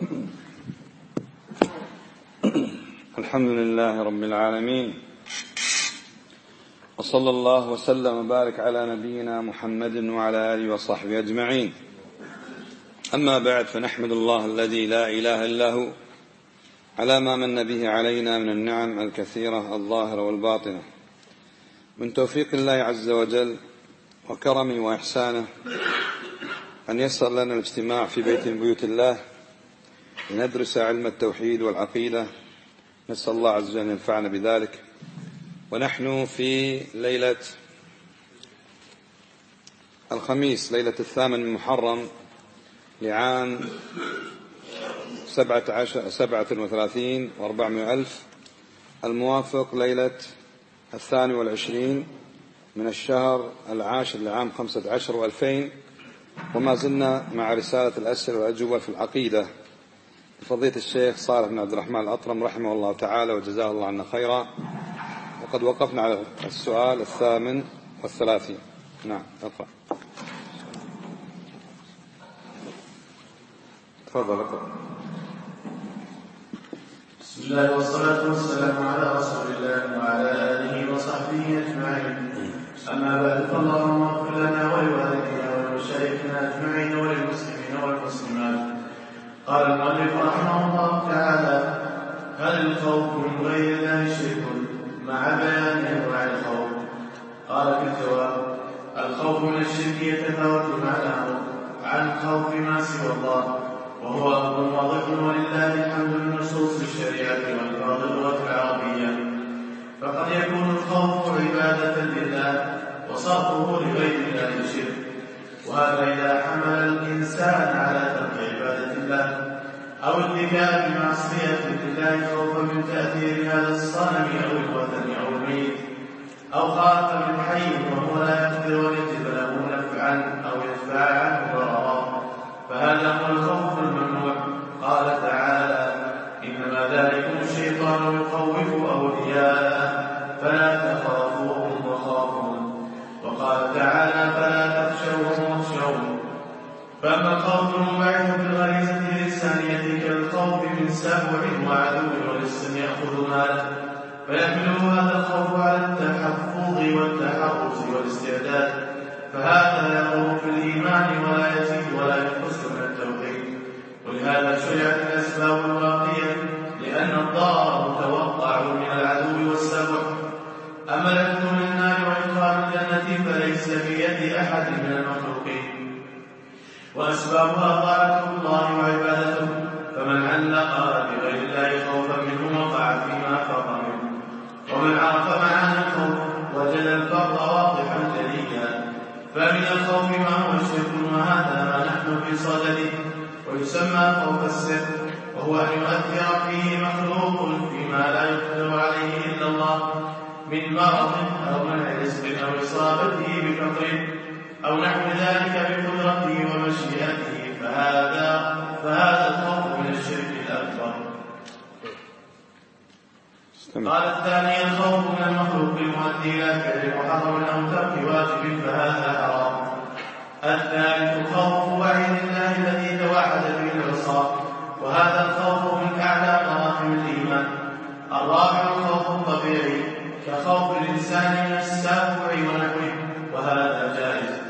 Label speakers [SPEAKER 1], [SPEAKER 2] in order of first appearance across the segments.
[SPEAKER 1] الحمد لله رب العالمين، وصلى الله وسلم وبارك على نبينا محمد وعلى آله وصحبه أجمعين. أما بعد، فنحمد الله الذي لا إله إلا هو على ما من به علينا من النعم الكثيرة الظاهرة والباطنة، من توفيق الله عز وجل وكرمه وإحسانه أن يسر لنا الاجتماع في بيت من بيوت الله لندرس علم التوحيد والعقيدة. نسأل الله عز وجل أن ينفعنا بذلك. ونحن في ليلة الخميس، ليلة 8 من محرم لعام 37 و400 ألف، الموافق ليلة 22 من الشهر العاشر لعام 15 و2000. وما زلنا مع رسالة الأسئلة والأجوبة في العقيدة لفضيلة الشيخ صالح بن عبد الرحمن الأطرم رحمه الله تعالى وجزاه الله عنا خيرا. وقد وقفنا على السؤال 38. نعم، اقرأ. تفضل اقرأ.
[SPEAKER 2] بسم الله والصلاة والسلام على رسول الله وعلى آله وصحبه أجمعين. أما بعد، فاللهم اغفر لنا ولوالدينا ولمشايخنا أجمعين وللمسلمين والمسلمات. قال المؤلف رحمه الله تعالى: هل الخوف من غير الله شرك؟ مع بيان أنواع الخوف. قال في الجواب: الخوف من الشرك يتفاوت معناه عن خوف ما سوى الله، وهو أمر واضح ولله الحمد لنصوص الشريعة والفاظ اللغة العربية. فقد يكون الخوف عبادة لله وصرفه لغير الله شرك، وهذا إذا حمل الإنسان على ترك عبادة الله أو ارتكاب معصية لله خوفا من تأثير هذا الصنم أو الوثن أو الميت، أو خاف من حي وهو لا يقدر أن يجب له نفعا أو يدفع عنه ضررا، فهذا هو الخوف الممنوع. قال تعالى: إنما ذلكم الشيطان يخوف أولياءه فلا تخافوهم وخافون. وقال تعالى: فلا تخشوهم واخشون. فأما الخوف المنبعث بالغريزة الإنسانية كالخوف من سبع وعدو ولص يأخذ ماله، فيحمله هذا الخوف على التحفظ والتحرز والاستعداد، فهذا يقوم في الإيمان ولا يزيد ولا ينقص من التوحيد. ولهذا شرعت الأسباب الواقية، لأن الضرر متوقع من العدو والسبع. أما الأكل من النار وإدخال الجنة فليس بيد أحد من المخلوقين، وأسبابها طاعة الله وعبادته. فمن علق بغير الله خوفا منه وقع فيما فرط منه. ومن عرف معاني الخوف وجد الفرق واضحا جليا. فمن الخوف ما هو الشرك، وهذا ما نحن في صدده، ويسمى خوف السر، وهو أن يؤثر فيه مخلوق فيما لا يقدر عليه إلا الله من مرض أو منع رزق أو إصابته بفقر أو نحو ذلك بقدرته ومشيئته، فهذا الخوف من الشرك الأكبر. قال الثاني: الخوف من المخلوق المؤدي إلى فعل محرم أو ترك واجب، فهذا حرام. الثالث: خوف وعيد الله الذي توعد به العصاة، وهذا الخوف من أعلى مراحل الإيمان. الرابع: الخوف الطبيعي كخوف الإنسان من السابع ونحوه، وهذا جائز.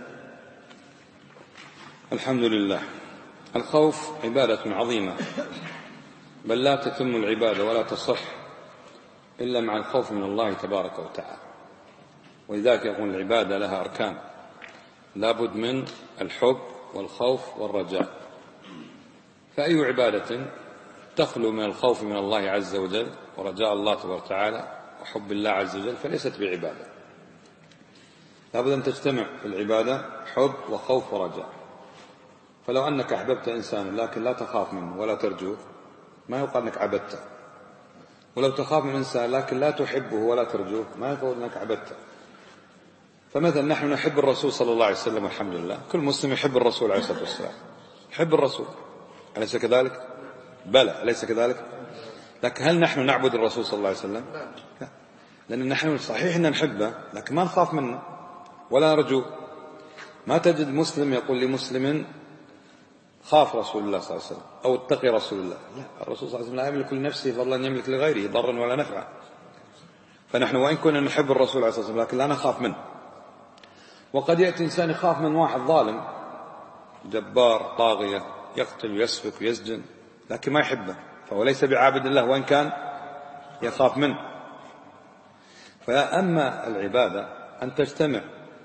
[SPEAKER 1] الحمد لله. الخوف عبادة عظيمة، بل لا تتم العبادة ولا تصح إلا مع الخوف من الله تبارك وتعالى. ولذلك يقول العبادة لها أركان، لابد من الحب والخوف والرجاء. فأي عبادة تخلو من الخوف من الله عز وجل ورجاء الله تبارك وتعالى وحب الله عز وجل فليست بعبادة. لابد أن تجتمع في العبادة حب وخوف ورجاء. فلو أنك أحببت إنسانا لكن لا تخاف منه ولا ترجوه، ما يقال أنك عبدته. ولو تخاف من إنسان لكن لا تحبه ولا ترجوه، ما يقول أنك عبدته. فمثلا نحن نحب الرسول صلى الله عليه وسلم، والحمد لله كل مسلم يحب الرسول عليه الصلاة والسلام، يحب الرسول، أليس كذلك؟ بلى، أليس كذلك؟ لكن هل نحن نعبد الرسول صلى الله عليه وسلم؟ لا، لأن نحن صحيح أن نحبه لكن ما نخاف منه ولا نرجوه. ما تجد مسلم يقول لمسلم خاف رسول الله صلى الله عليه وسلم أو اتقي رسول الله. لا، الرسول صلى الله عليه وسلم لا يملك لنفسه فضلا أن يملك لغيره ضرا ولا نفعا. فنحن وإن كنا نحب الرسول عليه الصلاة والسلام لكن لا نخاف منه. وقد يأتي إنسان يخاف من واحد ظالم جبار طاغية يقتل ويسفك ويسجن لكن ما يحبه، فهو ليس بعابد الله وإن كان يخاف منه. فأما العبادة أن تجتمع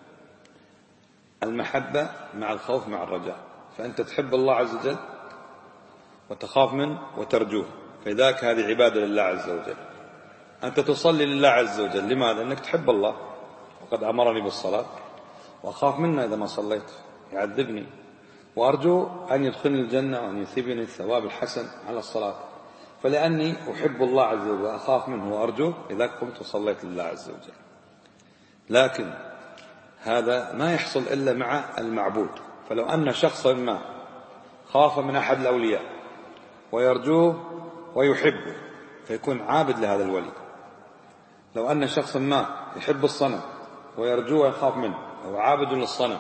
[SPEAKER 1] المحبة مع الخوف مع الرجاء، فأنت تحب الله عز وجل وتخاف منه وترجوه، فذاك هذه عبادة لله عز وجل. أنت تصلي لله عز وجل، لماذا؟ أنك تحب الله وقد أمرني بالصلاة، وأخاف منه إذا ما صليت يعذبني، وأرجو أن يدخلني الجنة وأن يثيبني الثواب الحسن على الصلاة. فلأني أحب الله عز وجل وأخاف منه وأرجوه إذا قمت وصليت لله عز وجل. لكن هذا ما يحصل إلا مع المعبود. فلو أن شخصا ما خاف من أحد الأولياء ويرجوه ويحبه فيكون عابد لهذا الولي. لو أن شخصا ما يحب الصنم ويرجوه ويخاف منه هو عابد للصنم.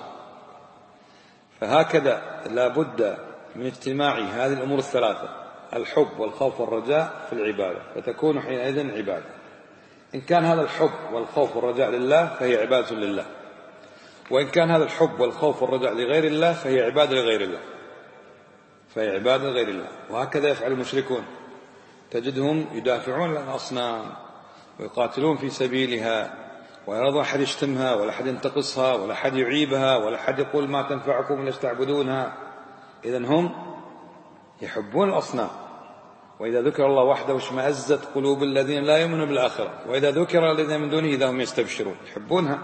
[SPEAKER 1] فهكذا لا بد من اجتماع هذه الأمور الثلاثة، الحب والخوف والرجاء في العبادة، فتكون حينئذ عبادة. إن كان هذا الحب والخوف والرجاء لله فهي عبادة لله، وإن كان هذا الحب والخوف والرجاء لغير الله فهي عبادة لغير الله، فهي عبادة لغير الله. وهكذا يفعل المشركون، تجدهم يدافعون عن الأصنام ويقاتلون في سبيلها، ولا يرضى أحد يشتمها ولا أحد ينتقصها ولا أحد يعيبها ولا أحد يقول ما تنفعكم ليش تعبدونها. إذن هم يحبون الأصنام، وإذا ذكر الله وحده اشمأزت قلوب الذين لا يؤمنون بالآخرة، وإذا ذكر الذين من دونه إذا هم يستبشرون، يحبونها.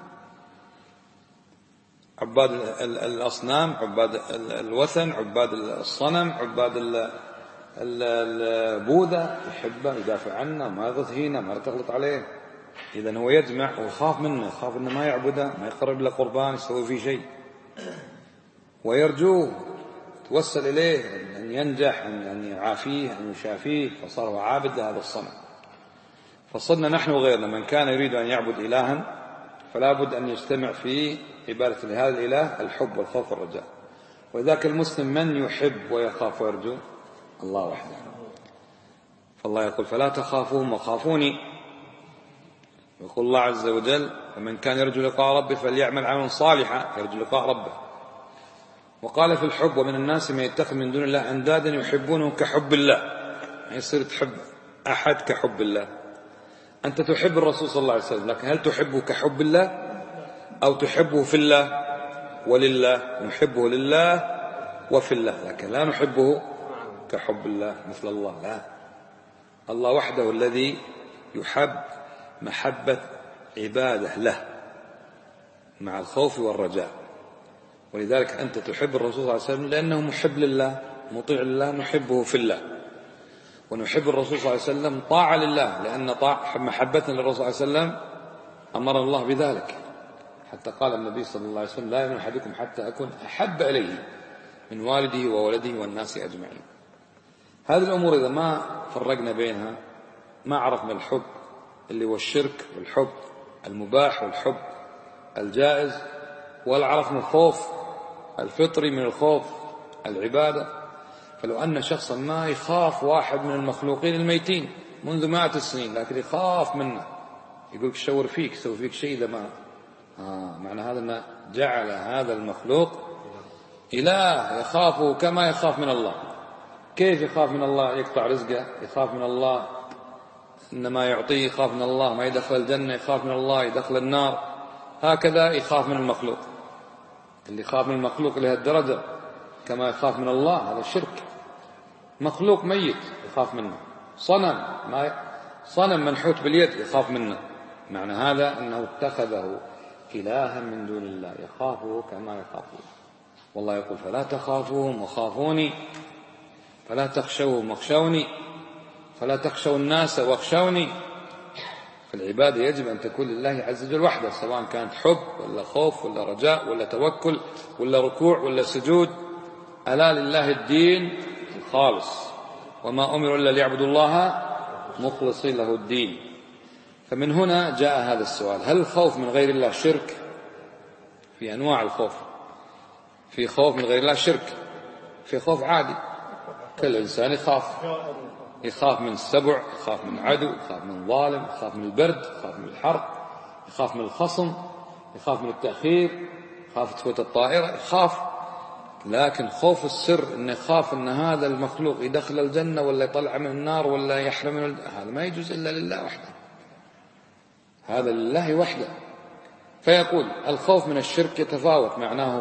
[SPEAKER 1] عباد الأصنام، عباد الوثن، عباد الصنم، عباد البوذا يحبه يدافع عنه ما يغثينا ما تغلط عليه. إذن هو يجمع وخاف منه، خاف إنه ما يعبده ما يقرب له قربان يسوي فيه شيء، ويرجوه توسل إليه أن ينجح أن يعافيه أن يشافيه، فصار هو عابد لهذا الصنم. فصرنا نحن وغيرنا من كان يريد أن يعبد إلها فلا بد أن يجتمع في عبادة لهذا الإله الحب والخوف والرجاء. وذاك المسلم من يحب ويخاف ويرجو الله وحده. فالله يقول فلا تخافوهم وخافوني. يقول الله عز وجل فمن كان يرجو لقاء ربه فليعمل عملا صالحا، يرجو لقاء ربه. وقال في الحب ومن الناس من يتخذ من دون الله أندادا يحبونهم كحب الله، يعني يصير تحب أحد كحب الله. أنت تحب الرسول صلى الله عليه وسلم، لكن هل تحبه كحب الله أو تحبه في الله ولله؟ نحبه لله وفي الله، لكن لا نحبه كحب الله مثل الله. لا، الله وحده الذي يحب محبة عبادة له مع الخوف والرجاء. ولذلك أنت تحب الرسول صلى الله عليه وسلم لأنه محب لله مطيع لله، نحبه في الله. ونحب الرسول صلى الله عليه وسلم طاعة لله، لأن محبتنا للرسول صلى الله عليه وسلم أمر الله بذلك، حتى قال النبي صلى الله عليه وسلم لا يؤمن أحدكم حتى أكون أحب إليه من والده وولده والناس أجمعين. هذه الأمور إذا ما فرقنا بينها ما عرفنا الحب اللي هو الشرك والحب المباح والحب الجائز، ولا عرفنا الخوف الفطري من الخوف العبادة. فلو أن شخصا ما يخاف واحد من المخلوقين الميتين منذ مئات السنين لكن يخاف منه، يقولك شور فيك يسوي فيك شيء إذا ما معنى هذا أن جعل هذا المخلوق إله يخافه كما يخاف من الله. كيف يخاف من الله؟ يقطع رزقه، يخاف من الله إنما يعطيه، يخاف من الله ما يدخل الجنة، يخاف من الله يدخل النار. هكذا يخاف من المخلوق. اللي يخاف من المخلوق لهالدرجة كما يخاف من الله هذا الشرك. مخلوق ميت يخاف منه، صنم منحوت باليد يخاف منه. معنى هذا أنه اتخذه إلها من دون الله يخافه كما يخافه. والله يقول فلا تخافوهم وخافوني، فلا تخشوهم واخشوني، فلا تخشوا الناس واخشوني. فالعبادة يجب أن تكون لله عز وجل وحده، سواء كانت حب ولا خوف ولا رجاء ولا توكل ولا ركوع ولا سجود. ألا لله الدين الخالص، وما أمروا إلا ليعبدوا الله مخلصين له الدين. فمن هنا جاء هذا السؤال: هل الخوف من غير الله شرك؟ في أنواع الخوف، في خوف من غير الله شرك، في خوف عادي، كل إنسان يخاف من السبع، يخاف من عدو، يخاف من ظالم، يخاف من البرد، يخاف من الحر، يخاف من الخصم، يخاف من التأخير، يخاف تفوت الطائرة، يخاف. لكن خوف السر إنه يخاف إن هذا المخلوق يدخل الجنة ولا يطلع من النار ولا يحرم من هذا ما يجوز إلا لله وحده، هذا لله وحده. فيقول الخوف من الشرك يتفاوت معناه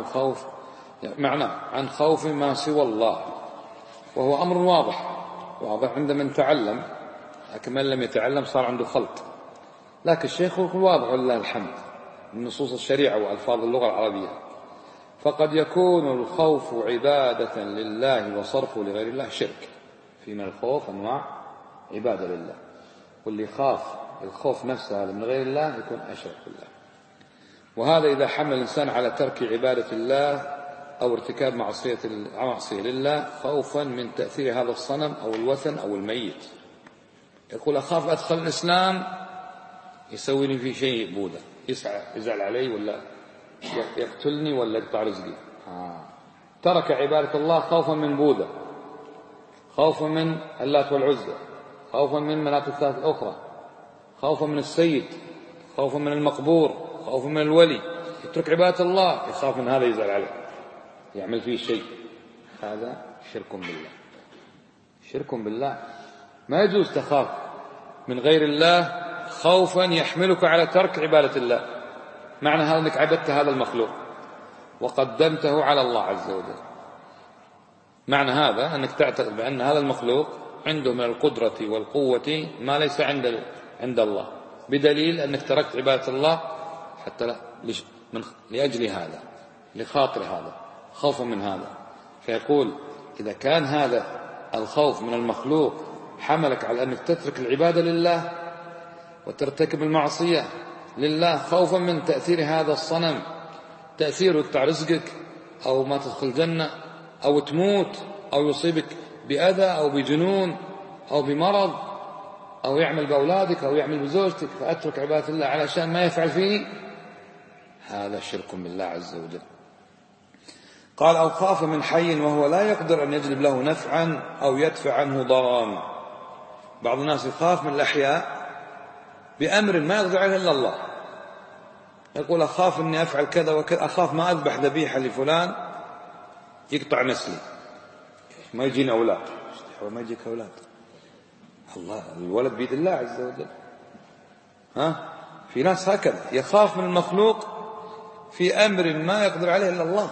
[SPEAKER 1] عن خوف ما سوى الله، وهو أمر واضح عند من تعلم، لكن من لم يتعلم صار عنده خلط. لكن الشيخ يقول واضح ولله الحمد من نصوص الشريعة وألفاظ اللغة العربية. فقد يكون الخوف عبادة لله وصرفه لغير الله شرك. في من الخوف أنواع عبادة لله، واللي يخاف الخوف نفسه هذا من غير الله يكون أشرك بالله. وهذا إذا حمل الإنسان على ترك عبادة الله أو ارتكاب معصية لله خوفا من تأثير هذا الصنم أو الوثن أو الميت. يقول أخاف أدخل الإسلام يسوي لي في شيء بوذا، يزعل علي ولا يقتلني ولا يقطع رزقي. ترك عبادة الله خوفا من بوذا، خوفا من اللات والعزى، خوفا من مناة الثلاث الأخرى، خوفا من السيد، خوفا من المقبور، خوفا من الولي. يترك عبادة الله يخاف من هذا يزعل عليه يعمل فيه شيء. هذا شرك بالله، شرك بالله. ما يجوز تخاف من غير الله خوفا يحملك على ترك عبادة الله، معنى هذا أنك عبدت هذا المخلوق وقدمته على الله عز وجل. معنى هذا أنك تعتقد بأن هذا المخلوق عنده من القدرة والقوة ما ليس عند الله، بدليل أنك تركت عبادة الله حتى لأجل هذا، لخاطر هذا، خوفا من هذا. فيقول إذا كان هذا الخوف من المخلوق حملك على أنك تترك العبادة لله وترتكب المعصية لله خوفا من تأثير هذا الصنم، تأثيره يقطع رزقك أو ما تدخل الجنة أو تموت أو يصيبك بأذى أو بجنون أو بمرض أو يعمل بأولادك أو يعمل بزوجتك، فأترك عبادة الله علشان ما يفعل فيه، هذا شرك بالله عز وجل. قال أو خاف من حي وهو لا يقدر أن يجلب له نفعا أو يدفع عنه ضررا. بعض الناس يخاف من الأحياء بأمر ما يقدر عليه إلا الله، يقول أخاف أني أفعل كذا وكذا، أخاف ما أذبح ذبيحة لفلان يقطع نسلي، ما يجيني أولاد. ما يجيك أولاد، الله الولد بيد الله عز وجل. في ناس هكذا يخاف من المخلوق في أمر ما يقدر عليه إلا الله،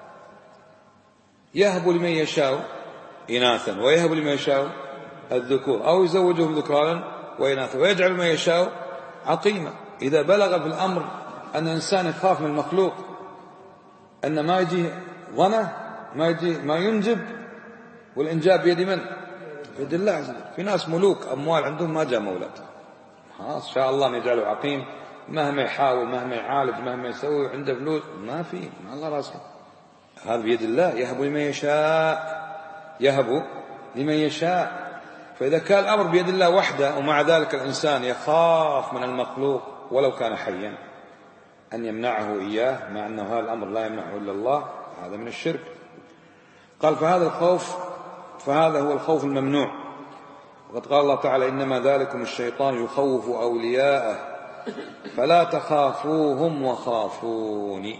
[SPEAKER 1] يهب لمن يشاء إناثا ويهب لمن يشاء الذكور أو يزوجهم ذكرانا وإناثا ويجعل من يشاء عقيما. إذا بلغ في الأمر أن الإنسان يخاف من المخلوق أن ما يجي ظنه، ما ينجب، والإنجاب بيد من؟ بيد الله عز وجل. في ناس ملوك أموال عندهم ما جاء مولد، خلاص إن شاء الله نجعله عقيم، مهما يحاول مهما يعالج مهما يسوي عنده فلوس ما في، ما الله راسه. هذا بيد الله، يهب لمن يشاء، يهب لمن يشاء. فإذا كان الأمر بيد الله وحده ومع ذلك الإنسان يخاف من المخلوق ولو كان حيا أن يمنعه إياه، مع أنه هذا الأمر لا يمنعه إلا الله، هذا من الشرك. قال فهذا هو الخوف الممنوع. وقد قال الله تعالى إنما ذلكم الشيطان يخوف أولياءه فلا تخافوهم وخافون.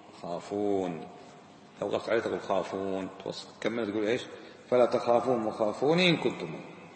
[SPEAKER 1] لو غفت عليه تقول خافون، كمل تقول إيش؟ فلا تخافوهم وخافون إن كنتم.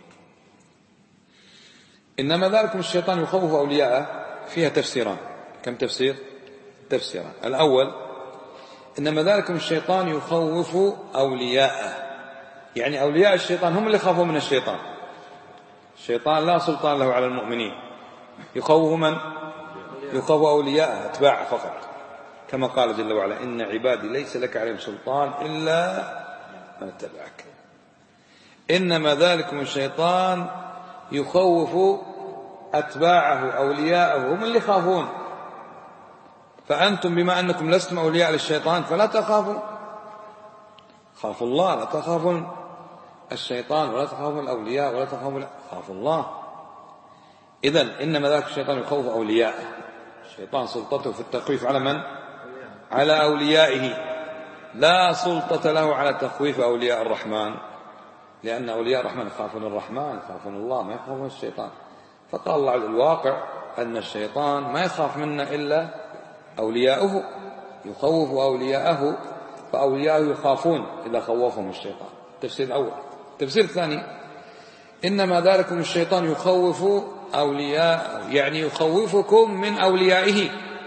[SPEAKER 1] إنما ذلكم الشيطان يخوف أولياءه فيها تفسيران. كم تفسير؟ تفسيران. الأول إنما ذلكم الشيطان يخوف أولياءه، يعني أولياء الشيطان هم اللي خافوا من الشيطان. الشيطان لا سلطان له على المؤمنين، يخوف من؟ يخوف أولياءه أتباعه فقط، كما قال جل وعلا إن عبادي ليس لك عليهم سلطان إلا من اتبعك. إنما ذلكم الشيطان يخوف أتباعه أولياءه هم اللي خافون، فأنتم بما أنكم لستم أولياء للشيطان فلا تخافوا، خافوا الله، لا تخافوا الشيطان ولا تخافوا الأولياء ولا خافوا الله. إذن إنما ذلك الشيطان يخوف أولياءه، الشيطان سلطته في التخويف على من؟ على أوليائه. لا سلطة له على تخويف أولياء الرحمن، لأن أولياء الرحمن يخافون الرحمن، يخافون الله، ما يخافون الشيطان. فقال الله على الواقع أن الشيطان ما يخاف منا إلا أولياؤه، يخوف أولياءه، فأولياءه يخافون إذا خوفهم الشيطان. التفسير الأول. التفسير الثاني: إنما ذلكم الشيطان يخوف أولياء، يعني يخوفكم من أوليائه،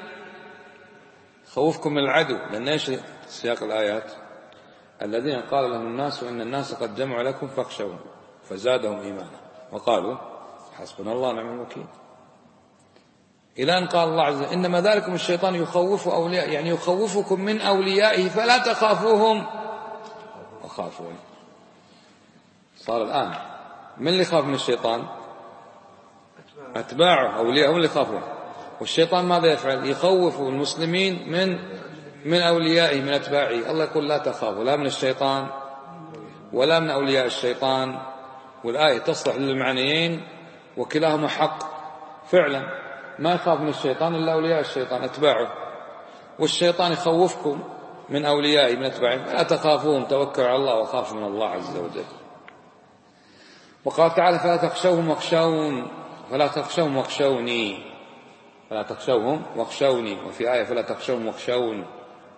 [SPEAKER 1] خوفكم من العدو. لأن إيش سياق الآيات؟ الذين قال لهم الناس إن الناس قد جمعوا لكم فاخشوهم فزادهم إيمانا وقالوا حسبنا الله ونعم الوكيل، إلى أن قال الله عز وجل إنما ذلكم الشيطان يخوف أولياء، يعني يخوفكم من أوليائه فلا تخافوهم وخافون. صار الآن من اللي يخاف من الشيطان؟ أتباعه، أولياءه هم اللي يخافون. والشيطان ماذا يفعل؟ يخوف المسلمين من أوليائه، من أتباعه. الله يقول لا تخافوا لا من الشيطان ولا من أولياء الشيطان. والآية تصلح للمعنيين وكلاهما حق فعلا. ما يخاف من الشيطان إلا أولياء الشيطان أتباعه، والشيطان يخوفكم من أوليائه من أتباعه، لا تخافوهم، توكلوا على الله وخافوا من الله عز وجل. وقال تعالى فلا تخشوهم واخشون، فلا تخشوهم واخشوني، فلا تخشوهم واخشوني. وفي آية فلا تخشوهم واخشون.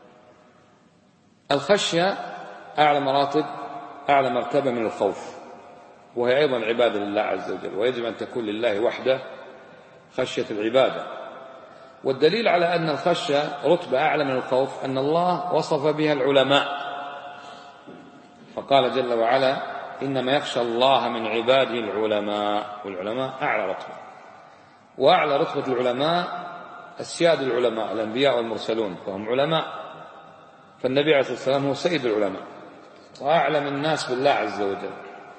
[SPEAKER 1] الخشية أعلى مراتب، أعلى مرتبة من الخوف، وهي أيضا عبادة لله عز وجل، ويجب أن تكون لله وحده خشية العبادة. والدليل على أن الخشية رتبة أعلى من الخوف أن الله وصف بها العلماء، فقال جل وعلا إنما يخشى الله من عباده العلماء. والعلماء أعلى رتبة، وأعلى رتبة العلماء السياد العلماء الأنبياء والمرسلون، فهم علماء. فالنبي عليه الصلاة والسلام هو سيد العلماء وأعلم الناس بالله عز وجل.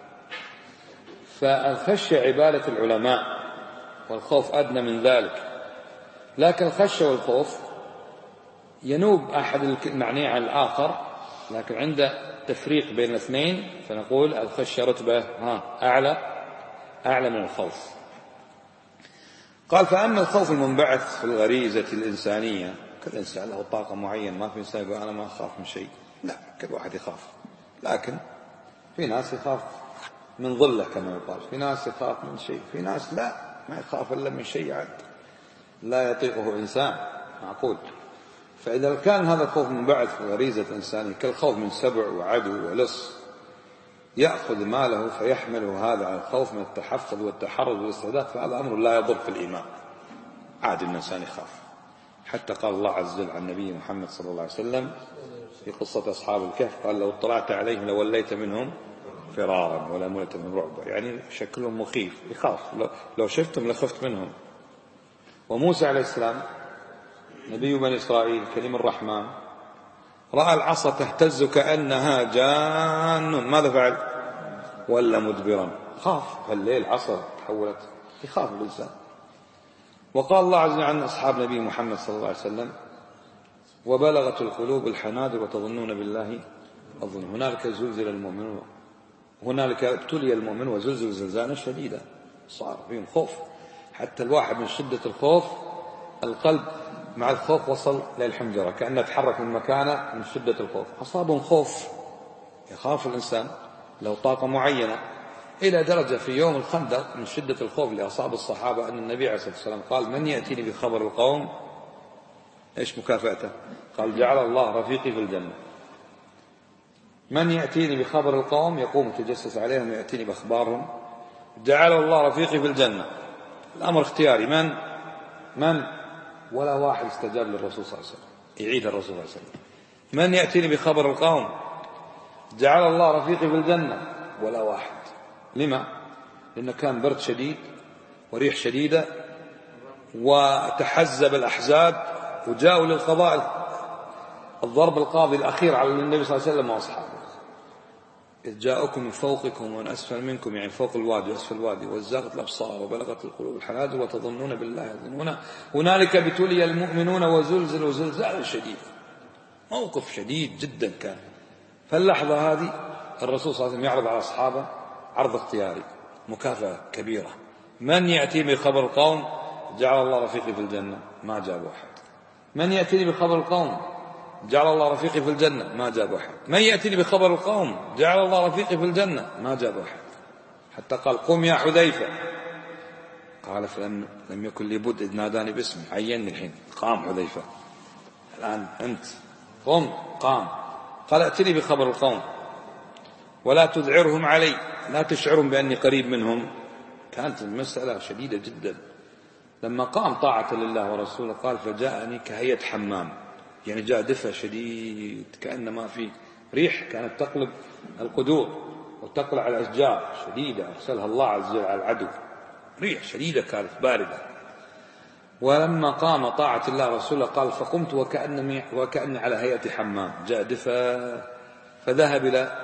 [SPEAKER 1] فالخشية عبادة العلماء، والخوف أدنى من ذلك. لكن الخشية والخوف ينوب أحد المعنيين عن الآخر، لكن عند تفريق بين الاثنين فنقول الخشية رتبة أعلى من الخوف. قال فأما الخوف المنبعث في الغريزة الإنسانية، كل إنسان له طاقة معينة، ما في إنسان يقول أنا ما أخاف من شيء، لا، كل واحد يخاف. لكن في ناس يخاف من ظله كما يقال، في ناس يخاف من شيء، في ناس لا، ما يخاف إلا من شيء عاد لا يطيقه إنسان معقول. فإذا كان هذا الخوف منبعث في الغريزة الإنسانية كالخوف من سبع وعدو ولص، يأخذ ماله فيحمله هذا على الخوف من التحفظ والتحرز والاستعداد، فهذا أمر لا يضر في الإيمان، عادي الإنسان يخاف. حتى قال الله عز وجل عن النبي محمد صلى الله عليه وسلم في قصة أصحاب الكهف قال لو اطلعت عليهم لوليت منهم فرارا ولا ملت من رعب، يعني شكلهم مخيف، يخاف، لو شفتم لخفت منهم. وموسى عليه السلام نبي بني إسرائيل كريم الرحمن رأى العصا تهتز كأنها جان، ماذا فعل؟ ولا مدبرا، خاف. الليل عصا تحولت، يخاف الإنسان. وقال الله عز وجل عن أصحاب نبي محمد صلى الله عليه وسلم وبلغت القلوب الحناجر وتظنون بالله الظنون. هنالك زلزل المؤمنون، هنالك ابتلي المؤمن وزلزل زلزالا شديدا، صار فيهم خوف. حتى الواحد من شدة الخوف القلب مع الخوف وصل للحنجرة، كأنه تحرك من مكانه من شدة الخوف. أصابهم خوف، يخاف الإنسان له طاقة معينة، إلى درجة في يوم الخندق من شدة الخوف اللي أصاب الصحابة أن النبي عليه الصلاة والسلام قال من يأتيني بخبر القوم إيش مكافأته؟ قال جعل الله رفيقي في الجنة. من يأتيني بخبر القوم يقوم يتجسس عليهم ويأتيني بأخبارهم، جعل الله رفيقي في الجنة. الأمر اختياري. من ولا واحد استجاب للرسول صلى الله عليه وسلم. يعيد الرسول صلى الله عليه وسلم من يأتيني بخبر القوم جعل الله رفيقي في الجنة، ولا واحد. لما؟ لأنه كان برد شديد وريح شديدة وتحزب الأحزاب وجاءوا للقضاء الضرب القاضي الأخير على النبي صلى الله عليه وسلم وأصحابه. إذ جاءكم من فوقكم ومن أسفل منكم، يعني فوق الوادي وأسفل الوادي، وزاغت الأبصار وبلغت القلوب الحناجر وتظنون بالله الظنون هنالك ابتلي المؤمنون وزلزلوا زلزالا شديدا. موقف شديد جدا كان. فاللحظة هذه الرسول صلى الله عليه وسلم يعرض على أصحابه عرض اختياري، مكافأة كبيرة. من يأتي بخبر القوم جعل الله رفيقي في الجنة، ما جاب واحد. من يأتي بخبر القوم جعل الله رفيقي في الجنة، ما جاب أحد. من يأتيني بخبر القوم جعل الله رفيقي في الجنة، ما جاب أحد. حتى قال قم يا حذيفة، قال فلم يكن لي بد إذ ناداني باسمي، عيني الحين. قام حذيفة، الآن أنت قم. قام قال ائتني بخبر القوم ولا تذعرهم علي، لا تشعرهم بأني قريب منهم. كانت المسألة شديدة جدا. لما قام طاعة لله ورسوله قال فجاءني كهيئة حمام، يعني جاء دفء شديد كأن ما في ريح، كانت تقلب القدور وتقلع على الأشجار شديدة أرسلها الله عز وجل على العدو، ريح شديدة كانت باردة. ولما قام طاعة الله ورسوله قال فقمت وكأني على هيئة حمام، جاء دفء فذهب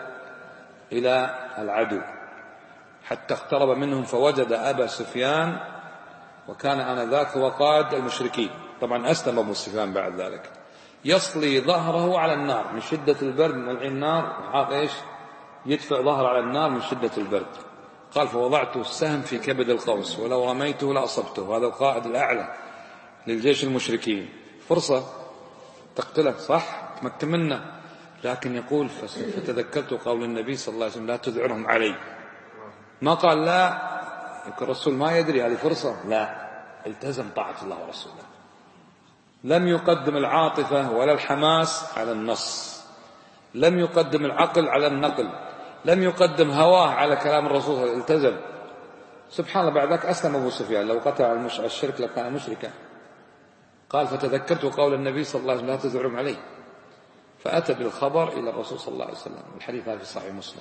[SPEAKER 1] إلى العدو حتى اقترب منهم فوجد أبا سفيان، وكان آنذاك هو قائد المشركين. طبعا أسلم أبو سفيان بعد ذلك، يصلي ظهره على النار من شدة البرد، من النار وحاط إيش يدفع ظهره على النار من شدة البرد. قال فوضعت السهم في كبد القوس ولو رميته لأصبته. هذا القائد الأعلى للجيش المشركين، فرصة تقتله صح تمكن منه، لكن يقول فتذكرت قول النبي صلى الله عليه وسلم لا تذعرهم علي. ما قال لا، يمكن الرسول ما يدري هذه فرصة، لا، التزم طاعة الله ورسوله. لم يقدم العاطفة ولا الحماس على النص، لم يقدم العقل على النقل، لم يقدم هواه على كلام الرسول، التزم. سبحان الله بعد ذلك أسلم أبو سفيان، لو قطع الشرك لكان مشركا. قال فتذكرت قول النبي صلى الله عليه وسلم لا تذعرهم علي، فأتى بالخبر إلى الرسول صلى الله عليه وسلم. الحديث هذا في صحيح مسلم.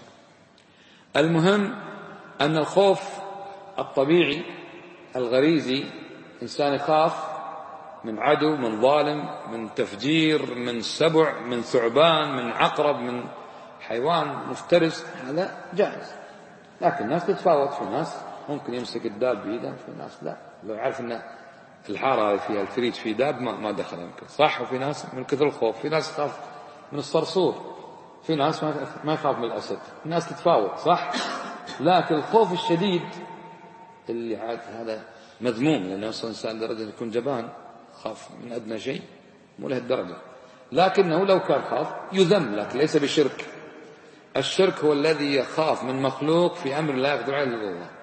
[SPEAKER 1] المهم أن الخوف الطبيعي الغريزي، إنسان يخاف من عدو، من ظالم، من تفجير، من سبع، من ثعبان، من عقرب، من حيوان مفترس، هذا جائز. لكن الناس تتفاوت، في ناس ممكن يمسك الداب بيده، في ناس لا، لو يعرف أن الحارة فيها الفريج في داب ما دخل يمكن صح. وفي ناس من كثر الخوف، في ناس يخاف من الصرصور، في ناس ما يخاف من الأسد، الناس تتفاوت صح. لكن الخوف الشديد اللي عاد هذا مذموم، لأنه يوصل الإنسان درجة يكون جبان، خاف من أدنى شيء، مو له الدرجة. لكنه لو كان خاف يذم، لكن ليس بشرك. الشرك هو الذي يخاف من مخلوق في أمر لا يقدر عليه إلا الله،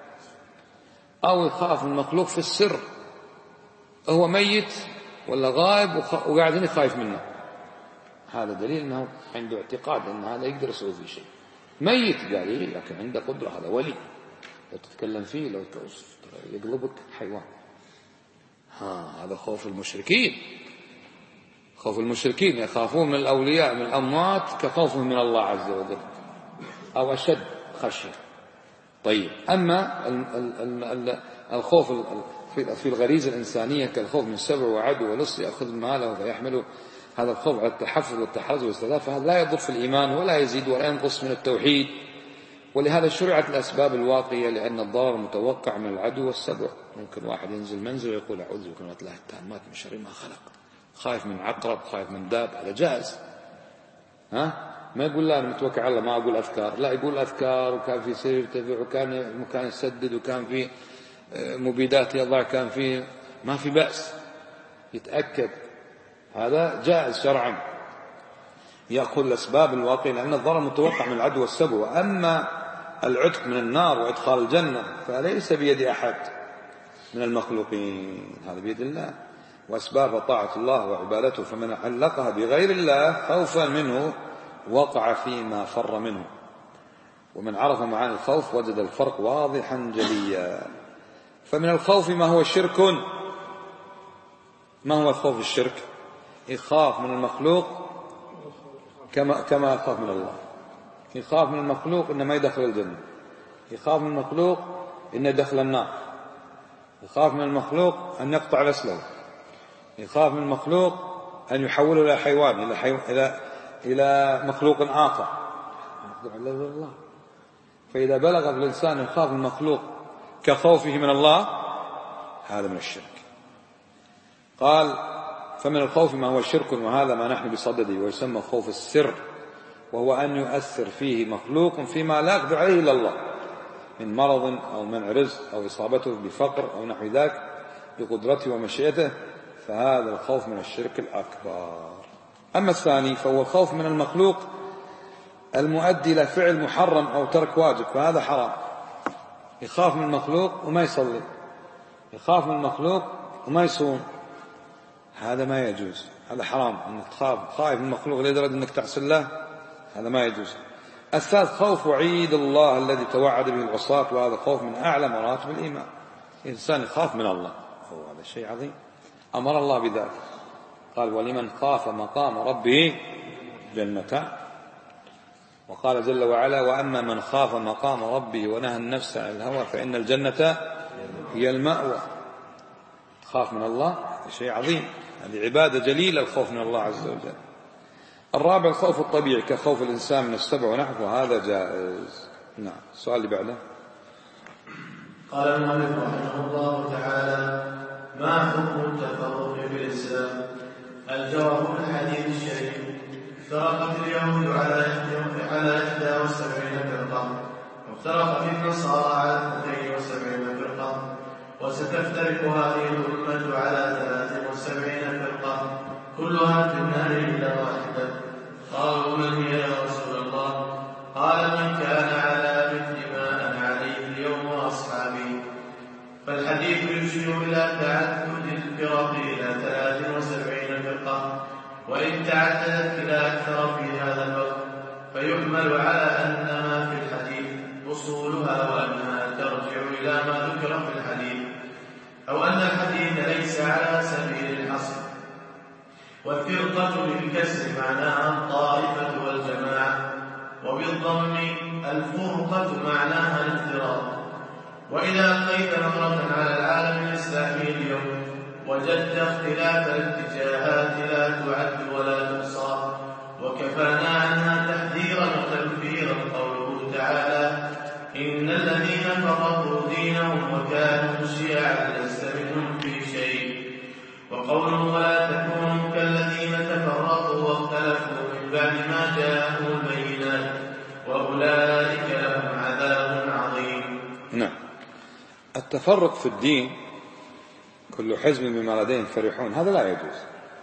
[SPEAKER 1] أو يخاف من مخلوق في السر، هو ميت ولا غائب وقاعدين خايف منه. هذا دليل أنه عنده اعتقاد أن هذا يقدر يسوي فيه شيء. ميت قال لي لكن عنده قدرة، هذا ولي، لو تتكلم فيه لو يقلبك حيوان. هذا خوف المشركين. خوف المشركين يخافون من الأولياء من الأموات كخوفهم من الله عز وجل، أو أشد خشية. طيب، أما الخوف في الغريزة الإنسانية كالخوف من سبع وعدو ولص يأخذ ماله فيحمله، هذا الخوف على التحفظ والتحرز والاستهداف، فهذا لا يضر في الإيمان ولا يزيد ولا ينقص من التوحيد. ولهذا شرعت الأسباب الواقية، لأن الضرر متوقع من العدو والسبع. ممكن واحد ينزل منزل ويقول أعوذ بكلمات الله التامات من شر ما خلق، خايف من عقرب، خايف من داب، هذا جائز. ما يقول لا أنا متوكل على الله ما أقول أذكار، لا، يقول أذكار، وكان في سير يرتفع، وكان مكان يسدد، وكان في مبيدات يضع، كان في ما في بأس، يتأكد، هذا جائز شرعا، يأخذ الأسباب الواقعية، لأن الضرر متوقع من العدو والسبع. وأما العتق من النار وإدخال الجنة فليس بيد أحد من المخلوقين، هذا بيد الله. وأسباب طاعة الله وعبادته، فمن علقها بغير الله خوفا منه وقع فيما فر منه. ومن عرف معاني الخوف وجد الفرق واضحا جليا. فمن الخوف ما هو شرك. ما هو خوف الشرك؟ يخاف من المخلوق كما يخاف من الله. يخاف من المخلوق إنه ما يدخل الجنة، يخاف من المخلوق إنه يدخل النار، يخاف من المخلوق أن يقطع رسله، يخاف من المخلوق أن يحوله إلى حيوان، إلى مخلوق آخر. الله. فإذا بلغ الإنسان يخاف من المخلوق كخوفه من الله، هذا من الشرك. قال فمن الخوف ما هو شرك، وهذا ما نحن بصدده، ويسمى خوف السر، وهو أن يؤثر فيه مخلوق فيما لا يقدر عليه إلا الله، من مرض أو منع رزق أو إصابته بفقر أو نحو ذاك بقدرته ومشيئته، فهذا الخوف من الشرك الأكبر. أما الثاني فهو خوف من المخلوق المؤدي إلى فعل محرم أو ترك واجب، فهذا حرام. يخاف من المخلوق وما يصلي، يخاف من المخلوق وما يصوم، هذا ما يجوز، هذا حرام. أنك خايف من المخلوق لدرجة أنك تعصي الله، هذا ما يجوز. الثالث خوف وعيد الله الذي توعد به العصاة، وهذا خوف من أعلى مراتب الإيمان. الإنسان يخاف من الله، هذا شيء عظيم، أمر الله بذلك، قال ولمن خاف مقام ربه جنتان، وقال جل وعلا وأما من خاف مقام ربه ونهى النفس عن الهوى فإن الجنة هي المأوى. خاف من الله شيء عظيم، هذه عبادة جليلة الخوف من الله عز وجل. الرابع الخوف الطبيعي كخوف الإنسان من السبع ونحوه، هذا جائز. نعم. السؤال اللي بعده.
[SPEAKER 2] قال المؤلف رحمه الله تعالى ما حكم التفرق في الإسلام؟ الجواب في الحديث الشريف افترقت اليهود على 71 فرقة، وافترق في النصارى على 72 فرقة، وستفترق هذه الأمة على 73 فرقة كلها في النار إلا واحدة. قالوا من هي يا رسول الله؟ قال من كان على مثل ما أنا عليه اليوم وأصحابي. فالحديث يشير إلى تعدد الفرق إلى 73 فرقة، وإن تعددت إلى أكثر في هذا الوقت فيحمل على أن ما في الحديث أصولها وأنها ترجع إلى ما ذكر في الحديث، أو أن الحديث ليس على سبيل الحصر. والفرقة بالكسر معناها الطائفة والجماعة، وبالضم الفرقة معناها الافتراق. وإذا ألقيت نظرة على العالم الإسلامي اليوم وجدت اختلاف الاتجاهات لا تعد ولا تحصى، وكفانا عنها تحذيرا وتنفيرا قوله تعالى إن الذين فرقوا دينهم وكانوا شيعا لست منهم في شيء، وقوله ولا تكونوا كالذين تفرقوا واختلفوا من بعد ما جاءهم البينات وأولئك لهم عذاب عظيم.
[SPEAKER 1] نعم. التفرق في الدين كل حزب بما لديهم فرحون، هذا لا يجوز.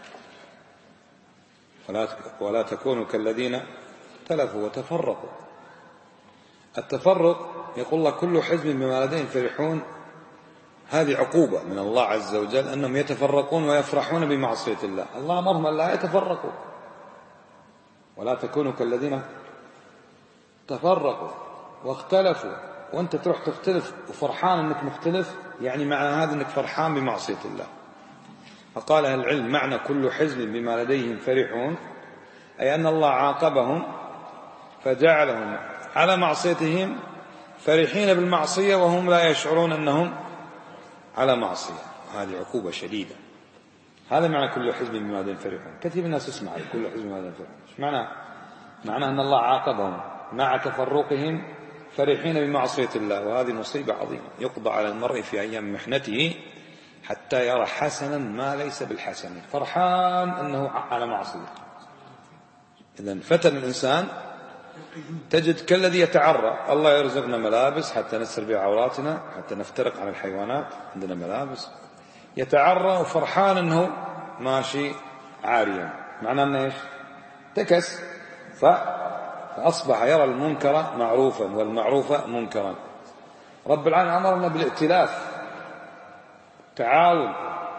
[SPEAKER 1] ولا تكونوا كالذين اختلفوا وتفرقوا. التفرق يقول الله كل حزب بما لديهم فرحون، هذه عقوبة من الله عز وجل أنهم يتفرقون ويفرحون بمعصية الله. الله أمرهم أن لا يتفرقوا. ولا تكونوا كالذين تفرقوا واختلفوا، وأنت تروح تختلف وفرحان أنك مختلف، يعني معنى هذا أنك فرحان بمعصية الله. فقال أهل العلم معنى كل حزب بما لديهم فرحون أي أن الله عاقبهم فجعلهم على معصيتهم فرحين بالمعصية وهم لا يشعرون أنهم على معصية، هذه عقوبة شديدة. هذا معنى كل حزب بما لديهم فرحون. كثير من الناس يسمع كل حزب بما لديهم فرحون، ايش معناه؟ معناه أن الله عاقبهم مع تفرقهم فرحين بمعصية الله، وهذه مصيبة عظيمة يقضى على المرء في أيام محنته حتى يرى حسنا ما ليس بالحسن، فرحان أنه على معصية. إذن فتن الإنسان تجد كالذي يتعرى، الله يرزقنا ملابس حتى نستر بها عوراتنا، حتى نفترق عن الحيوانات، عندنا ملابس، يتعرى وفرحان أنه ماشي عاريا، معناه أنه إيش؟ تكس، فأصبح يرى المنكر معروفا والمعروف منكرا. رب العالمين أمرنا بالائتلاف، تعاون،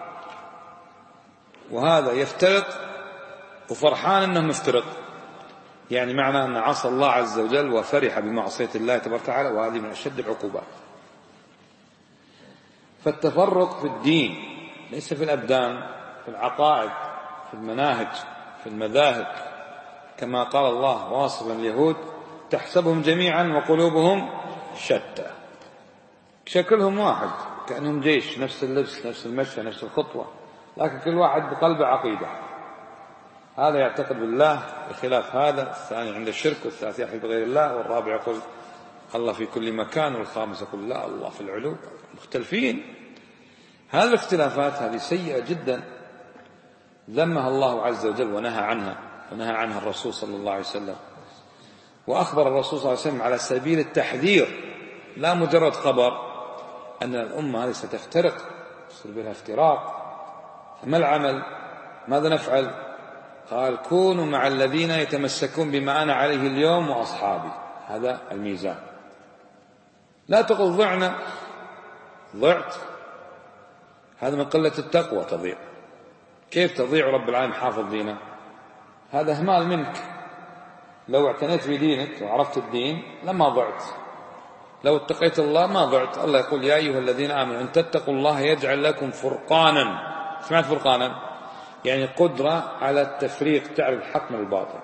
[SPEAKER 1] وهذا يفترق وفرحان أنه مفترق، يعني معنى أن عصى الله عز وجل وفرح بمعصية الله تبارك وتعالى، وهذه من أشد العقوبات. فالتفرق في الدين ليس في الأبدان، في العقائد، في المناهج، في المذاهب، كما قال الله واصفا اليهود تحسبهم جميعا وقلوبهم شتى، شكلهم واحد كأنهم جيش، نفس اللبس، نفس المشي، نفس الخطوة، لكن كل واحد بقلبه عقيدة. هذا يعتقد بالله بخلاف هذا، الثاني عند الشرك، والثالث يحلف بغير الله، والرابع يقول الله في كل مكان، والخامس يقول لا الله في العلو. مختلفين. هذه الاختلافات هذه سيئة جدا، ذمها الله عز وجل ونهى عنها الرسول صلى الله عليه وسلم، وأخبر الرسول صلى الله عليه وسلم على سبيل التحذير، لا مجرد خبر أن الأمة هذه ستفترق، يصير بها افتراق. ما العمل؟ ماذا نفعل؟ قال كونوا مع الذين يتمسكون بما أنا عليه اليوم وأصحابي. هذا الميزان. لا تقل ضعنا، ضعت، هذا من قلة التقوى تضيع. كيف تضيع رب العالمين حافظ دينه؟ هذا إهمال منك. لو اعتنيت بدينك وعرفت الدين لما ضعت. لو اتقيت الله ما ضعت. الله يقول يا أيها الذين آمنوا إن تتقوا الله يجعل لكم فرقانا. سمعت فرقانا؟ يعني قدرة على التفريق، تعرف الحق من الباطل.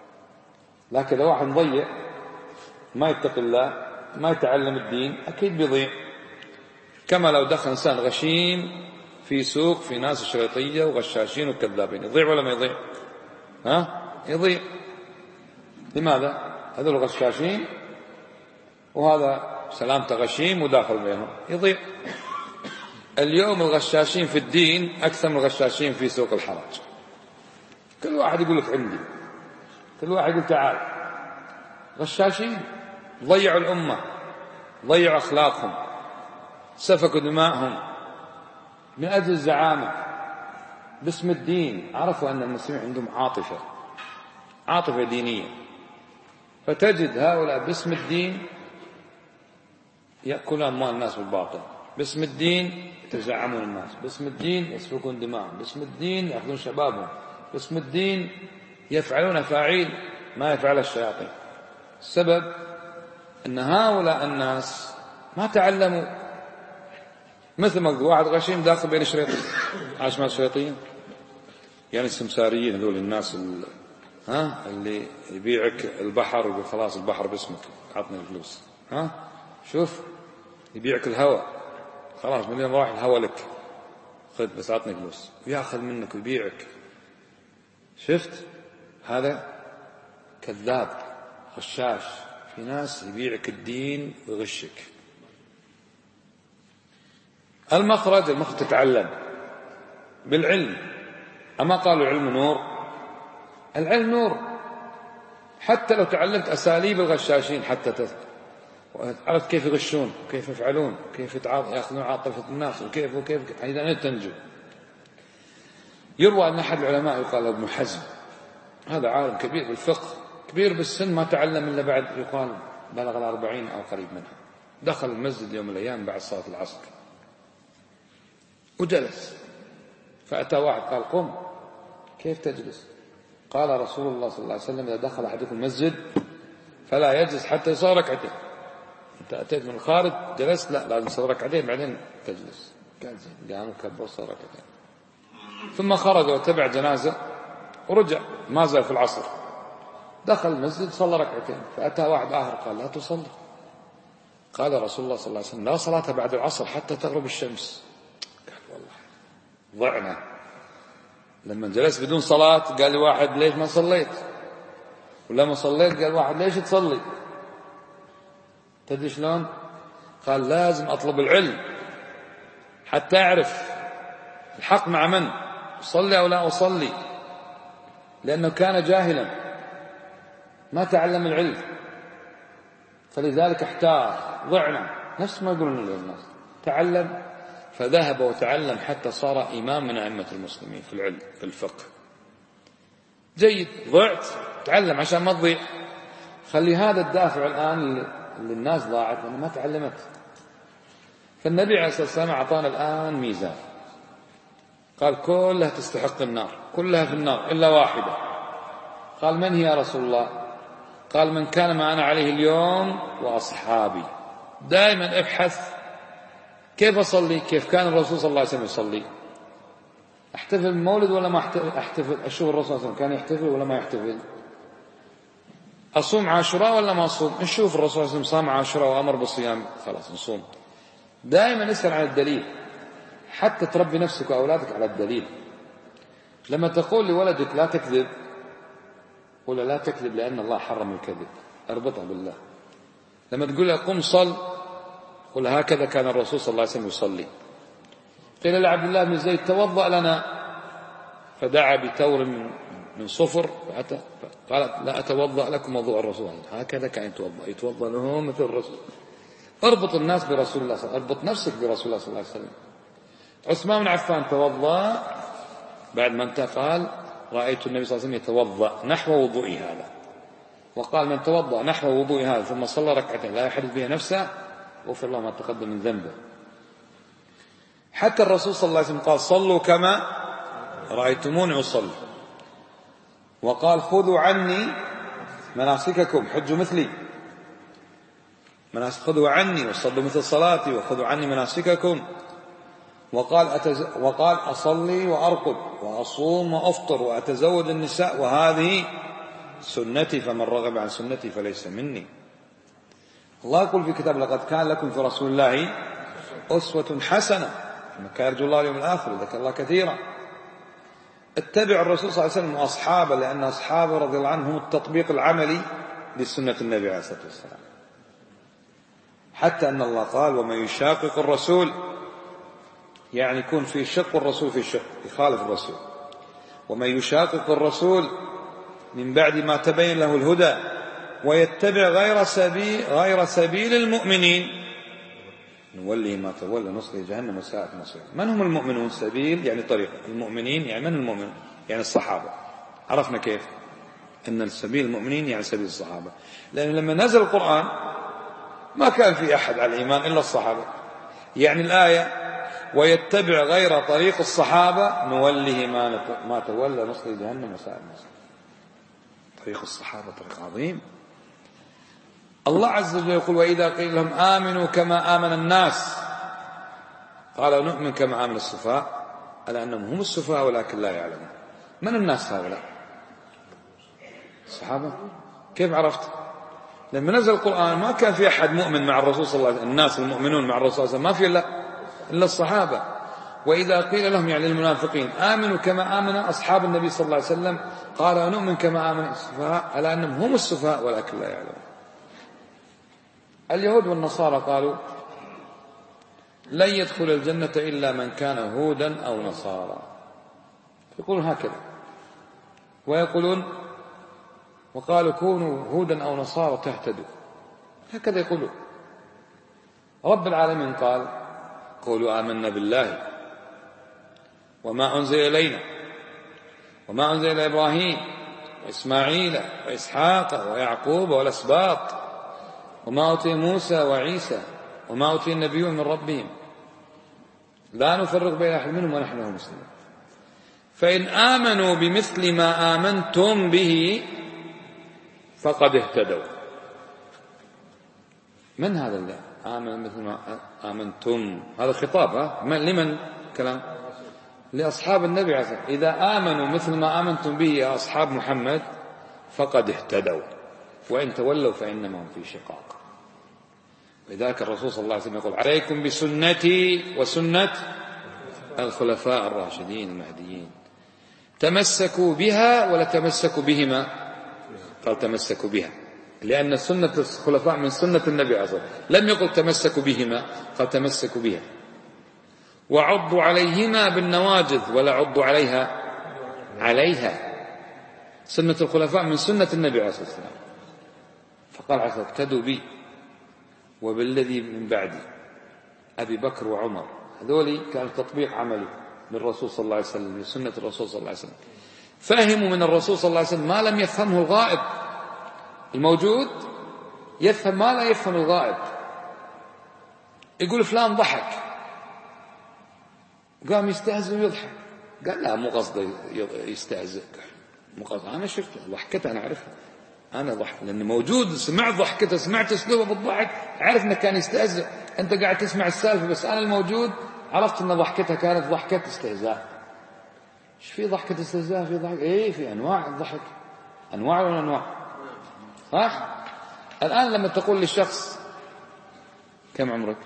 [SPEAKER 1] لكن لو واحد ضيع ما يتقي الله ما يتعلم الدين أكيد بيضيع. كما لو دخل إنسان غشيم في سوق في ناس شريطية وغشاشين وكذابين، يضيع ولا ما يضيع؟ يضيع. لماذا؟ هذول غشاشين وهذا سلامته غشيم وداخل بينهم، يضيع. اليوم الغشاشين في الدين أكثر من الغشاشين في سوق الحرج. كل واحد يقول لك عندي، كل واحد يقول تعال. غشاشين ضيعوا الأمة، ضيعوا أخلاقهم، سفكوا دماءهم من أجل الزعامة باسم الدين. عرفوا أن المسلمين عندهم عاطفة دينية، فتجد هؤلاء باسم الدين يأكلون أموال الناس بالباطل، باسم الدين يتزعمون الناس، باسم الدين يسفكون دماءهم، باسم الدين يأخذون شبابهم، باسم الدين يفعلون أفاعيل ما يفعلها الشياطين. السبب أن هؤلاء الناس ما تعلموا. مثل ما قلت واحد غشيم داخل بين شريطين. عاش مع الشريطين يعني السمساريين هذول الناس اللي يبيعك البحر ويقول خلاص البحر باسمك عطني الفلوس. شوف يبيعك الهواء، خلاص من اليوم راح الهواء لك، خذ بس عطني فلوس، ويأخذ منك ويبيعك. شفت؟ هذا كذاب غشاش. في ناس يبيعك الدين ويغشك. المخرج تتعلم بالعلم. أما قالوا العلم نور؟ العلم نور. حتى لو تعلمت أساليب الغشاشين حتى عرفت كيف يغشون وكيف يفعلون وكيف يأخذون عاطفة الناس وكيف إذا تنجو. يروى أن أحد العلماء يقال ابن حزم، هذا عالم كبير بالفقه، كبير بالسن، ما تعلم إلا بعد يقال بلغ 40 أو قريب منها. دخل المسجد يوم من الأيام بعد صلاة العصر وجلس، فأتى واحد قال قم، كيف تجلس؟ قال رسول الله صلى الله عليه وسلم إذا دخل أحدكم المسجد فلا يجلس حتى يصلي ركعتين. أنت أتيت من الخارج جلست، لا لازم تصلي ركعتين بعدين تجلس. قام وكبر وصلى ركعتين، ثم خرج وتبع جنازة ورجع ما زال في العصر. دخل المسجد صلى ركعتين، فأتى واحد آخر قال لا تصلي. قال رسول الله صلى الله عليه وسلم لا صلاة بعد العصر حتى تغرب الشمس. قال والله ضعنا. لما جلس بدون صلاة قال لي واحد ليش ما صليت؟ ولما صليت قال واحد ليش تصلي؟ تدري شلون؟ قال لازم أطلب العلم حتى أعرف الحق مع من، أصلي أو لا أصلي، لأنه كان جاهلا ما تعلم العلم، فلذلك احتار. ضعنا. نفس ما يقولون الناس تعلم، فذهب وتعلم حتى صار إمام من أئمة المسلمين في العلم في الفقه. جيد. ضعت، تعلم عشان ما تضيع. خلي هذا الدافع الآن اللي الناس ضاعت لأنها ما تعلمت. فالنبي عليه الصلاة والسلام أعطانا الآن ميزان، قال كلها تستحق النار، كلها في النار إلا واحدة. قال من هي يا رسول الله؟ قال من كان ما أنا عليه اليوم وأصحابي. دائما ابحث كيف أصلي، كيف كان الرسول صلى الله عليه وسلم يصلي. أحتفل بالمولد ولا ما أحتفل؟ أشوف الرسول صلى الله عليه وسلم كان يحتفل ولا ما يحتفل؟ أصوم عاشوراء ولا ما أصوم؟ نشوف الرسول صلى الله عليه وسلم صام عاشوراء وأمر بالصيام، خلاص نصوم. دائما اسأل عن الدليل حتى تربي نفسك وأولادك على الدليل. لما تقول لولدك لا تكذب، قل لا تكذب لأن الله حرم الكذب، اربطها بالله. لما تقول له قم صل، قل هكذا كان الرسول صلى الله عليه وسلم يصلي. قيل لعبد الله بن زيد توضأ لنا، فدعا بتور من صفر، قال لا أتوضأ لكم وضوء الرسول، هكذا كان يتوضأ لهم مثل الرسول. اربط الناس برسول الله صلى الله عليه وسلم، اربط نفسك برسول الله صلى الله عليه وسلم. عثمان بن عفان توضأ بعد ما انتهى قال رأيت النبي صلى الله عليه وسلم يتوضأ نحو وضوئي هذا، وقال من توضأ نحو وضوئي هذا ثم صلى ركعتين لا يحدث بها نفسه غفر الله ما تقدم من ذنبه. حتى الرسول صلى الله عليه وسلم قال صلوا كما رأيتموني أصلي، وقال خذوا عني مناسككم، حجوا مثلي، خذوا عني وصلوا مثل صلاتي وخذوا عني مناسككم. وقال أصلي وأرقد وأصوم وأفطر وأتزوج النساء وهذه سنتي فمن رغب عن سنتي فليس مني. الله يقول في كتاب لقد كان لكم في رسول الله أسوة حسنة من كان يرجو الله اليوم الآخر وذكر الله كثيرا. اتبع الرسول صلى الله عليه وسلم وأصحابه، لأن أصحابه رضي الله عنهم التطبيق العملي لسنة النبي عليه الصلاة والسلام. حتى أن الله قال ومن يشاقق الرسول، يعني يكون في شق والرسول في شق، يخالف الرسول. ومن يشاقق الرسول من بعد ما تبين له الهدى ويتبع غير سبيل المؤمنين نوله ما تولى نصله جهنم وساءت مصيرا. من هم المؤمنون؟ سبيل يعني طريق، المؤمنين يعني من المؤمن؟ يعني الصحابة. عرفنا كيف أن السبيل المؤمنين يعني سبيل الصحابة، لأن لما نزل القرآن ما كان في أحد على الإيمان إلا الصحابة. يعني الآية ويتبع غير طريق الصحابة نوله ما تولى نصله جهنم وساءت مصيرا. طريق الصحابة طريق عظيم. الله عز وجل يقول وإذا قيل لهم آمنوا كما آمن الناس قالوا نؤمن كما آمن السفهاء ألا أنهم هم السفهاء ولكن لا يعلمون. من الناس هؤلاء؟ الصحابة. كيف عرفت؟ لما نزل القرآن ما كان في أحد مؤمن مع الرسول صلى الله عليه وسلم، الناس المؤمنون مع الرسول صلى الله عليه وسلم ما في إلا الصحابة. وإذا قيل لهم يعني للمنافقين آمنوا كما آمن أصحاب النبي صلى الله عليه وسلم قالوا نؤمن كما آمن السفهاء ألا أنهم هم السفهاء ولكن لا يعلمون. اليهود والنصارى قالوا لن يدخل الجنة إلا من كان هودا أو نصارى، يقولون هكذا، ويقولون وقالوا كونوا هودا أو نصارى تهتدوا، هكذا يقولون. رب العالمين قال قولوا آمنا بالله وما أنزل إلينا وما أنزل إلى إبراهيم وإسماعيل وإسحاق ويعقوب والأسباط وما أوتي موسى وعيسى وما أوتي النبيون من ربهم لا نفرق بين أحد منهم ونحن له مسلمون. فإن آمنوا بمثل ما آمنتم به فقد اهتدوا. من هذا اللي آمن مثل ما آمنتم؟ هذا خطاب لمن كلام؟ لأصحاب النبي عليه الصلاة والسلام. إذا آمنوا مثل ما آمنتم به يا أصحاب محمد فقد اهتدوا وإن تولوا فإنما هم في شقاق. لذلك الرسول صلى الله عليه وسلم يقول عليكم بسنتي وسنة الخلفاء الراشدين المهديين تمسكوا بها ولا تمسكوا بهما؟ قال تمسكوا بها، لأن سنة الخلفاء من سنة النبي عليه الصلاة والسلام. لم يقل تمسكوا بهما، قال تمسكوا بها. وعضوا عليهما بالنواجذ ولا عضوا عليها. سنة الخلفاء من سنة النبي عليه الصلاة والسلام. فقال عليه الصلاة والسلام اقتدوا بي وبالذي من بعدي أبي بكر وعمر. هذولي كان تطبيق عملي للرسول صلى الله عليه وسلم، لسنة الرسول صلى الله عليه وسلم. فهموا من الرسول صلى الله عليه وسلم ما لم يفهمه الغائب. الموجود يفهم ما لا يفهم الغائب. يقول فلان ضحك، قام يستهزئ ويضحك، قال لا مو قصده يستهزئ، مو قصده، أنا شفته ضحكته أنا أعرفها، أنا ضحك لأنه موجود، سمعت ضحكته، سمعت أسلوبه بالضحك، عرف أنه كان يستهزئ. أنت قاعد تسمع السالفة بس أنا الموجود عرفت أن ضحكته كانت ضحكة استهزاء. إيش في ضحكة استهزاء؟ في ضحك إيه، في أنواع الضحك، أنواع وأنواع، صح؟ الآن لما تقول للشخص كم عمرك؟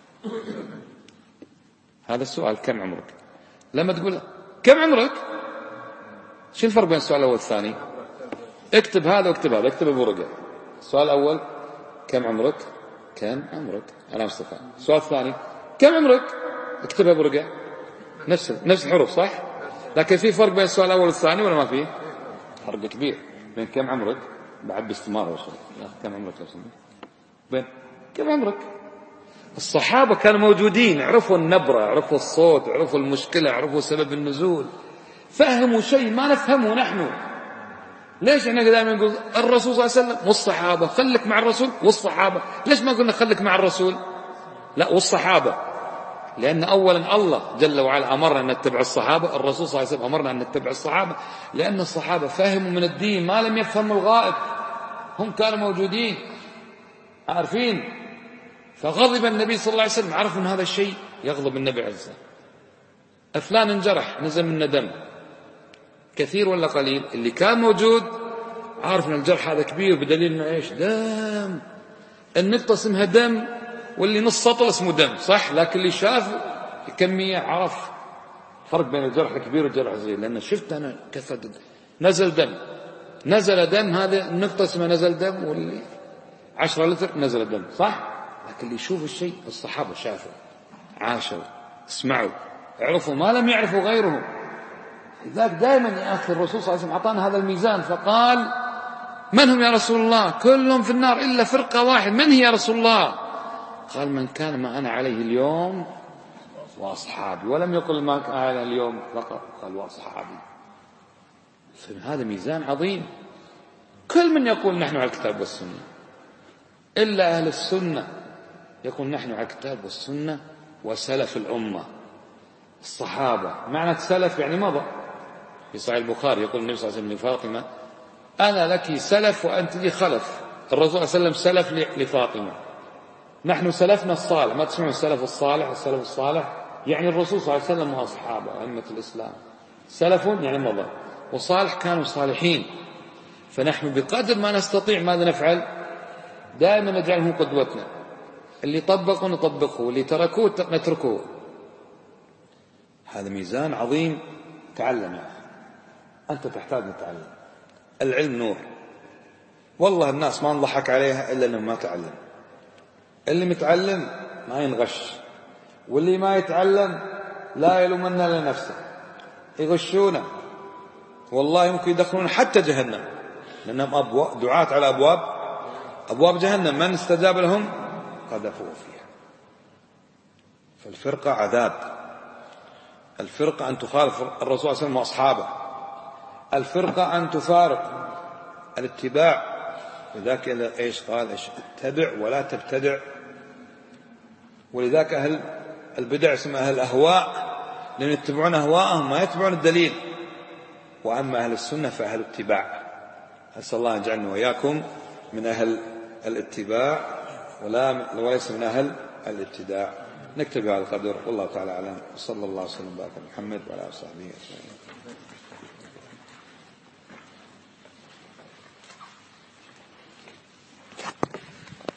[SPEAKER 1] هذا السؤال كم عمرك؟ لما تقول كم عمرك؟ شو الفرق بين السؤال الأول والثاني؟ اكتب هذا واكتب هذا، اكتب بورقة. السؤال الأول كم عمرك؟ كم عمرك؟ علامة استفهام. السؤال الثاني كم عمرك؟ اكتبها بورقة. نفس الحروف صح؟ لكن في فرق بين السؤال الأول والثاني ولا ما فيه؟ فرق كبير بين كم عمرك بعد باستمارة وشيء. كم عمرك يا سيدي؟ بين كم عمرك؟ الصحابة كانوا موجودين، عرفوا النبرة، عرفوا الصوت، عرفوا المشكلة، عرفوا سبب النزول، فهموا شيء ما نفهمه نحن. ليش احنا دائما نقول الرسول صلى الله عليه وسلم والصحابة، خليك مع الرسول والصحابة؟ ليش ما قلنا خليك مع الرسول لا والصحابة؟ لأن أولا الله جل وعلا أمرنا أن نتبع الصحابة، الرسول صلى الله عليه وسلم أمرنا أن نتبع الصحابة، لأن الصحابة فهموا من الدين ما لم يفهموا الغائب، هم كانوا موجودين عارفين. فغضب النبي صلى الله عليه وسلم، عرف أن هذا الشيء يغضب النبي عز وجل. فلان انجرح نزل منه دم، كثير ولا قليل؟ اللي كان موجود عارف أن الجرح هذا كبير، بدليل أنه إيش؟ دم، النقطة اسمها دم، واللي نص سطر اسمه دم، صح؟ لكن اللي شاف الكمية عرف فرق بين الجرح الكبير والجرح الصغير، لأن شفت أنا كثرة نزل دم، نزل دم، هذا النقطة اسمها نزل دم، واللي 10 لتر نزل دم، صح؟ لكن اللي يشوف الشيء الصحابة شافوا عاشوا اسمعوا عرفوا ما لم يعرفوا غيرهم. لذلك دائما يا أخي الرسول صلى الله عليه وسلم أعطانا هذا الميزان، فقال من هم يا رسول الله؟ كلهم في النار إلا فرقة واحد. من هي يا رسول الله؟ قال من كان ما أنا عليه اليوم وأصحابي، ولم يقل ما كان عليه اليوم فقط، قال وأصحابي. فهذا ميزان عظيم. كل من يقول نحن على الكتاب والسنة إلا أهل السنة يقول نحن على الكتاب والسنة وسلف الأمة الصحابة. معنى سلف يعني مضى. في صحيح البخاري يقول النبي صلى الله عليه وسلم لفاطمة أنا لك سلف وأنت لي خلف. الرسول صلى الله عليه وسلم سلف لفاطمة، نحن سلفنا الصالح. ما تسمعون السلف الصالح؟ السلف الصالح يعني الرسول صلى الله عليه وسلم وأصحابه أئمة الإسلام. سلف يعني مضى، وصالح كانوا صالحين. فنحن بقدر ما نستطيع ماذا نفعل؟ دائما نجعلهم قدوتنا. اللي طبقوا نطبقه، واللي تركوه نتركه. هذا ميزان عظيم. تعلم يا أخي، أنت تحتاج نتعلم. العلم نور، والله الناس ما نضحك عليها إلا أنه ما تعلم. اللي متعلم ما ينغش، واللي ما يتعلم لا يلومن إلا نفسه. يغشونه والله يمكن يدخلون حتى جهنم، لأنهم دعاة على أبواب جهنم، من استجاب لهم قذفوه فيها. فالفرقة عذاب. الفرقة أن تخالف الرسول صلى الله عليه وسلم وأصحابه. الفرقة أن تفارق الاتباع. لذلك إيش قال؟ اتبع ولا تبتدع. ولذلك أهل البدع اسمها أهل الأهواء، لأن يتبعون أهواءهم ما يتبعون الدليل. وأما أهل السنة فأهل اتباع. أسأل الله أن يجعلنا وإياكم من أهل الاتباع وليس من أهل الابتداع. نكتب على القدر، والله تعالى أعلم. صلى الله وسلم وبارك على محمد وعلى آله وصحبه أجمعين.